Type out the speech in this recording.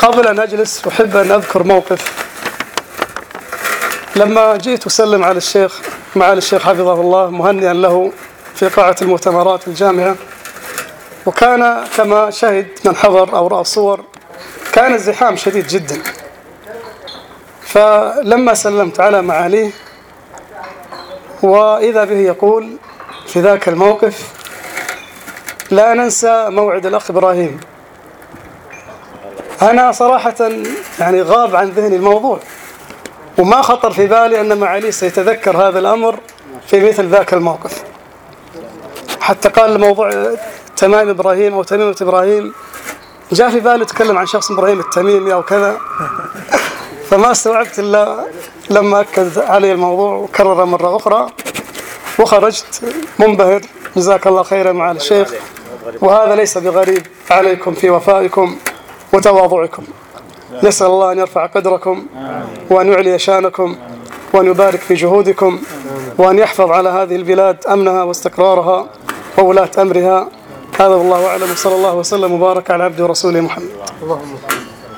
قبل أن أجلس أحب أن أذكر موقف. لما جئت أسلم على الشيخ معالي الشيخ حفظه الله مهنئا له في قاعة المؤتمرات الجامعة، وكان كما شهد من حضر أو رأى الصور كان الزحام شديد جدا. فلما سلمت على معاليه وإذا به يقول في ذاك الموقف: لا ننسى موعد الأخ إبراهيم. أنا صراحة يعني غاب عن ذهني الموضوع، وما خطر في بالي أن معاليه سيتذكر هذا الأمر في مثل ذاك الموقف. حتى قال الموضوع تمام إبراهيم أو تميمة إبراهيم، جاء في بالي أتكلم عن شخص إبراهيم التميمي أو كذا، فما استوعبت إلا لما أكد علي الموضوع وكرر مرة أخرى، وخرجت منبهر. جزاك الله خيرا معالي الشيخ، وهذا ليس بغريب عليكم في وفائكم وتواضعكم. نسأل الله أن يرفع قدركم وأن يعلي شانكم وأن يبارك في جهودكم وأن يحفظ على هذه البلاد أمنها واستقرارها وولاة أمرها. هذا والله أعلم، وصلى الله وسلم وبارك على عبده ورسوله محمد.